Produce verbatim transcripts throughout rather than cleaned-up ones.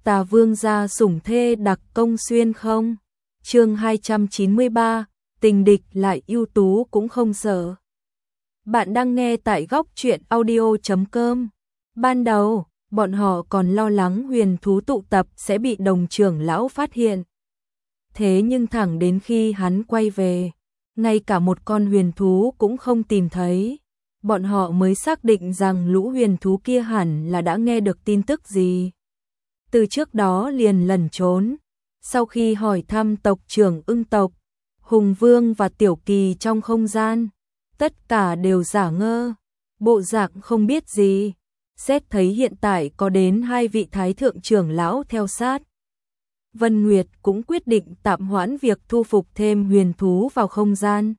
Tà Vương gia sủng thê đặc công xuyên không? Chương hai trăm chín mươi ba, tình địch lại ưu tú cũng không sợ. Bạn đang nghe tại góc truyện audio chấm com. Ban đầu, bọn họ còn lo lắng huyền thú tụ tập sẽ bị đồng trưởng lão phát hiện. Thế nhưng thẳng đến khi hắn quay về, ngay cả một con huyền thú cũng không tìm thấy, bọn họ mới xác định rằng lũ huyền thú kia hẳn là đã nghe được tin tức gì. Từ trước đó liền lẩn trốn, sau khi hỏi thăm tộc trưởng Ưng tộc, Hùng Vương và Tiểu Kỳ trong không gian, tất cả đều giả ngơ, bộ dạng không biết gì. Xét thấy hiện tại có đến hai vị thái thượng trưởng lão theo sát, Vân Nguyệt cũng quyết định tạm hoãn việc thu phục thêm huyền thú vào không gian.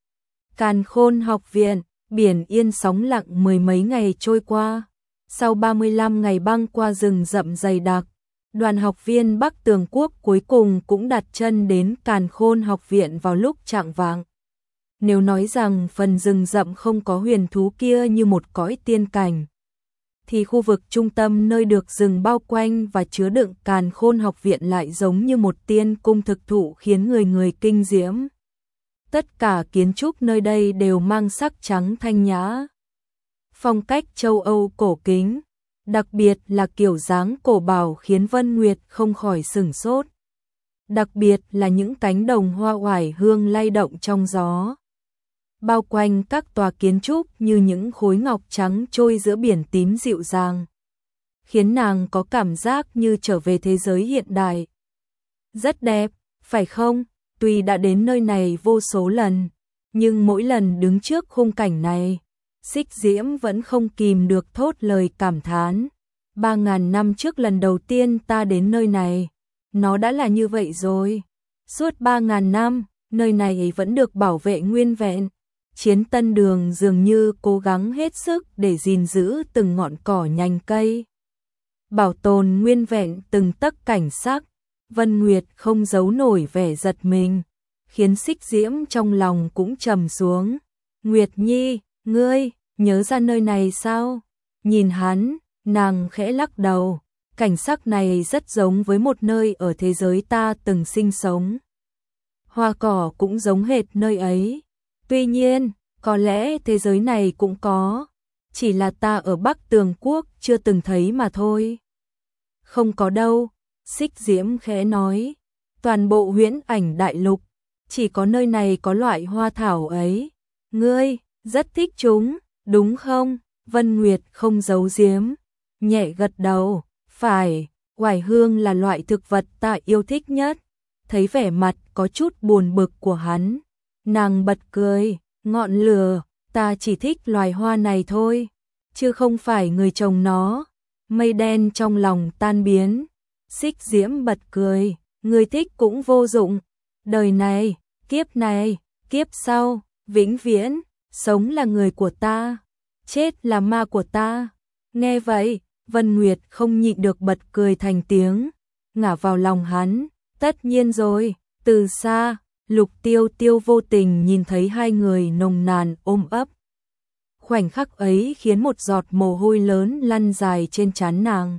Càn Khôn học viện, biển yên sóng lặng mười mấy ngày trôi qua. Sau ba mươi lăm ngày băng qua rừng rậm dày đặc, đoàn học viên Bắc Tường Quốc cuối cùng cũng đặt chân đến Càn Khôn học viện vào lúc chạng vạng. Nếu nói rằng phần rừng rậm không có huyền thú kia như một cõi tiên cảnh, thì khu vực trung tâm nơi được rừng bao quanh và chứa đựng Càn Khôn học viện lại giống như một tiên cung thực thụ khiến người người kinh diễm. Tất cả kiến trúc nơi đây đều mang sắc trắng thanh nhã, phong cách châu Âu cổ kính, đặc biệt là kiểu dáng cổ bảo khiến Vân Nguyệt không khỏi sửng sốt. Đặc biệt là những cánh đồng hoa oải hương lay động trong gió, bao quanh các tòa kiến trúc như những khối ngọc trắng trôi giữa biển tím dịu dàng, khiến nàng có cảm giác như trở về thế giới hiện đại. Rất đẹp, phải không? Tuy đã đến nơi này vô số lần, nhưng mỗi lần đứng trước khung cảnh này, Xích Diễm vẫn không kìm được thốt lời cảm thán. Ba ngàn năm trước lần đầu tiên ta đến nơi này, nó đã là như vậy rồi. Suốt ba ngàn năm, nơi này vẫn được bảo vệ nguyên vẹn. Chiến Tân Đường dường như cố gắng hết sức để gìn giữ từng ngọn cỏ nhành cây, bảo tồn nguyên vẹn từng tấc cảnh sắc. Vân Nguyệt không giấu nổi vẻ giật mình, khiến Xích Diễm trong lòng cũng trầm xuống. Nguyệt Nhi, ngươi nhớ ra nơi này sao? Nhìn hắn, nàng khẽ lắc đầu. Cảnh sắc này rất giống với một nơi ở thế giới ta từng sinh sống. Hoa cỏ cũng giống hệt nơi ấy. Tuy nhiên, có lẽ thế giới này cũng có, chỉ là ta ở Bắc Tường Quốc chưa từng thấy mà thôi. Không có đâu, Xích Diễm khẽ nói. Toàn bộ Huyễn Ảnh Đại Lục, chỉ có nơi này có loại hoa thảo ấy. Ngươi rất thích chúng, đúng không? Vân Nguyệt không giấu giếm, nhẹ gật đầu. Phải, oải hương là loại thực vật ta yêu thích nhất. Thấy vẻ mặt có chút buồn bực của hắn, nàng bật cười. Ngọn lửa, ta chỉ thích loài hoa này thôi, chứ không phải người trồng nó. Mây đen trong lòng tan biến. Xích Diễm bật cười, người thích cũng vô dụng. Đời này, kiếp này, kiếp sau, vĩnh viễn, sống là người của ta, chết là ma của ta. Nghe vậy, Vân Nguyệt không nhịn được bật cười thành tiếng, ngả vào lòng hắn. Tất nhiên rồi. Từ xa, Lục Tiêu Tiêu vô tình nhìn thấy hai người nồng nàn ôm ấp. Khoảnh khắc ấy khiến một giọt mồ hôi lớn lăn dài trên trán nàng.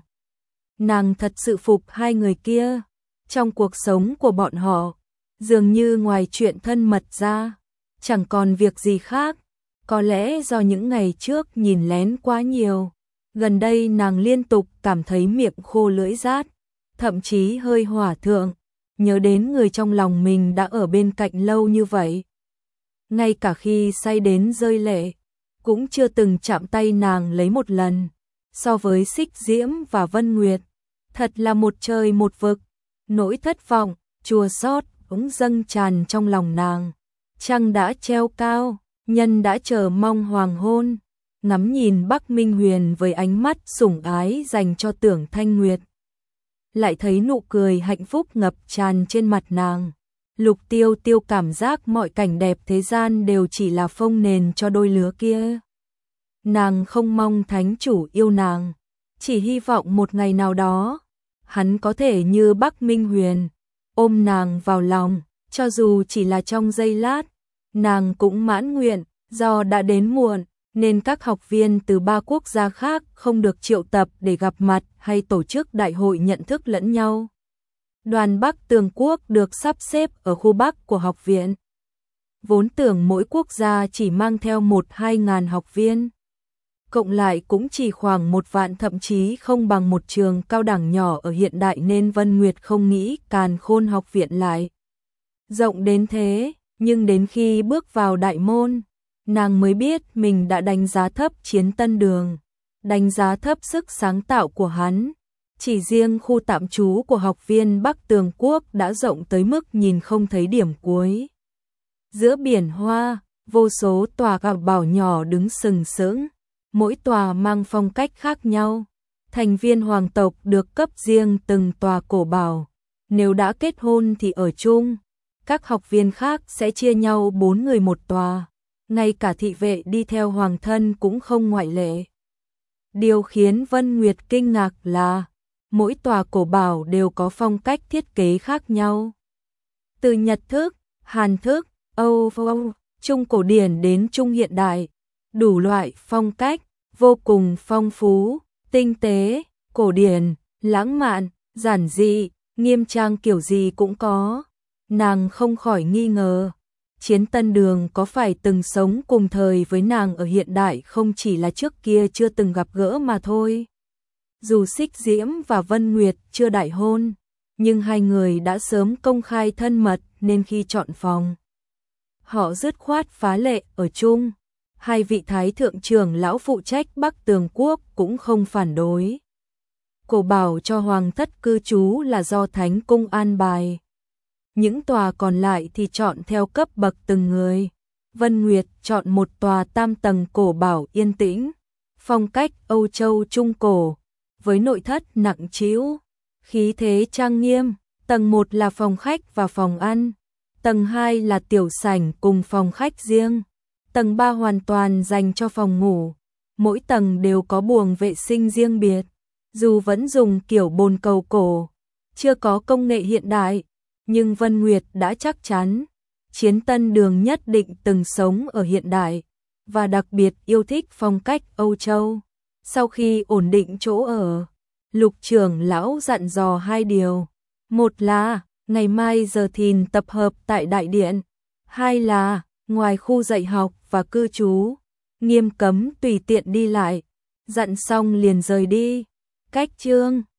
Nàng thật sự phục hai người kia. Trong cuộc sống của bọn họ, dường như ngoài chuyện thân mật ra, chẳng còn việc gì khác. Có lẽ do những ngày trước nhìn lén quá nhiều, gần đây nàng liên tục cảm thấy miệng khô lưỡi rát, thậm chí hơi hỏa thượng. Nhớ đến người trong lòng mình đã ở bên cạnh lâu như vậy, ngay cả khi say đến rơi lệ, cũng chưa từng chạm tay nàng lấy một lần. So với Xích Diễm và Vân Nguyệt, thật là một trời một vực. Nỗi thất vọng, chua xót cũng dâng tràn trong lòng nàng. Trăng đã treo cao, nhân đã chờ mong hoàng hôn. Ngắm nhìn Bắc Minh Huyền với ánh mắt sủng ái dành cho Tưởng Thanh Nguyệt, lại thấy nụ cười hạnh phúc ngập tràn trên mặt nàng. Lục Tiêu Tiêu cảm giác mọi cảnh đẹp thế gian đều chỉ là phông nền cho đôi lứa kia. Nàng không mong thánh chủ yêu nàng, chỉ hy vọng một ngày nào đó, hắn có thể như Bắc Minh Huyền, ôm nàng vào lòng, cho dù chỉ là trong giây lát, nàng cũng mãn nguyện. Do đã đến muộn, nên các học viên từ ba quốc gia khác không được triệu tập để gặp mặt hay tổ chức đại hội nhận thức lẫn nhau. Đoàn Bắc Tường Quốc được sắp xếp ở khu Bắc của học viện. Vốn tưởng mỗi quốc gia chỉ mang theo một hai ngàn học viên. Cộng lại cũng chỉ khoảng một vạn, thậm chí không bằng một trường cao đẳng nhỏ ở hiện đại, nên Vân Nguyệt không nghĩ Càn Khôn học viện lại rộng đến thế. Nhưng đến khi bước vào đại môn, nàng mới biết mình đã đánh giá thấp Chiến Tân Đường, đánh giá thấp sức sáng tạo của hắn. Chỉ riêng khu tạm trú của học viên Bắc Tường Quốc đã rộng tới mức nhìn không thấy điểm cuối. Giữa biển hoa, vô số tòa gạo bảo nhỏ đứng sừng sững, mỗi tòa mang phong cách khác nhau. Thành viên hoàng tộc được cấp riêng từng tòa cổ bảo, nếu đã kết hôn thì ở chung. Các học viên khác sẽ chia nhau bốn người một tòa, ngay cả thị vệ đi theo hoàng thân cũng không ngoại lệ. Điều khiến Vân Nguyệt kinh ngạc là mỗi tòa cổ bảo đều có phong cách thiết kế khác nhau. Từ Nhật thức, Hàn thức, Âu Âu, Trung cổ điển đến Trung hiện đại, đủ loại phong cách, vô cùng phong phú, tinh tế, cổ điển, lãng mạn, giản dị, nghiêm trang, kiểu gì cũng có. Nàng không khỏi nghi ngờ, Chiến Tân Đường có phải từng sống cùng thời với nàng ở hiện đại không, chỉ là trước kia chưa từng gặp gỡ mà thôi. Dù Xích Diễm và Vân Nguyệt chưa đại hôn, nhưng hai người đã sớm công khai thân mật, nên khi chọn phòng, họ dứt khoát phá lệ ở chung. Hai vị thái thượng trưởng lão phụ trách Bắc Tường Quốc cũng không phản đối. Cổ bảo cho hoàng thất cư trú là do Thánh Cung an bài. Những tòa còn lại thì chọn theo cấp bậc từng người. Vân Nguyệt chọn một tòa tam tầng cổ bảo yên tĩnh, phong cách Âu Châu Trung cổ, với nội thất nặng trĩu, khí thế trang nghiêm. Tầng một là phòng khách và phòng ăn, tầng hai là tiểu sảnh cùng phòng khách riêng, tầng ba hoàn toàn dành cho phòng ngủ. Mỗi tầng đều có buồng vệ sinh riêng biệt, dù vẫn dùng kiểu bồn cầu cổ, chưa có công nghệ hiện đại, nhưng Vân Nguyệt đã chắc chắn Chiến Tân Đường nhất định từng sống ở hiện đại và đặc biệt yêu thích phong cách Âu Châu. Sau khi ổn định chỗ ở, Lục trưởng lão dặn dò hai điều. Một là ngày mai giờ thìn tập hợp tại đại điện. Hai là ngoài khu dạy học và cư trú, nghiêm cấm tùy tiện đi lại. Dặn xong liền rời đi. Cách chương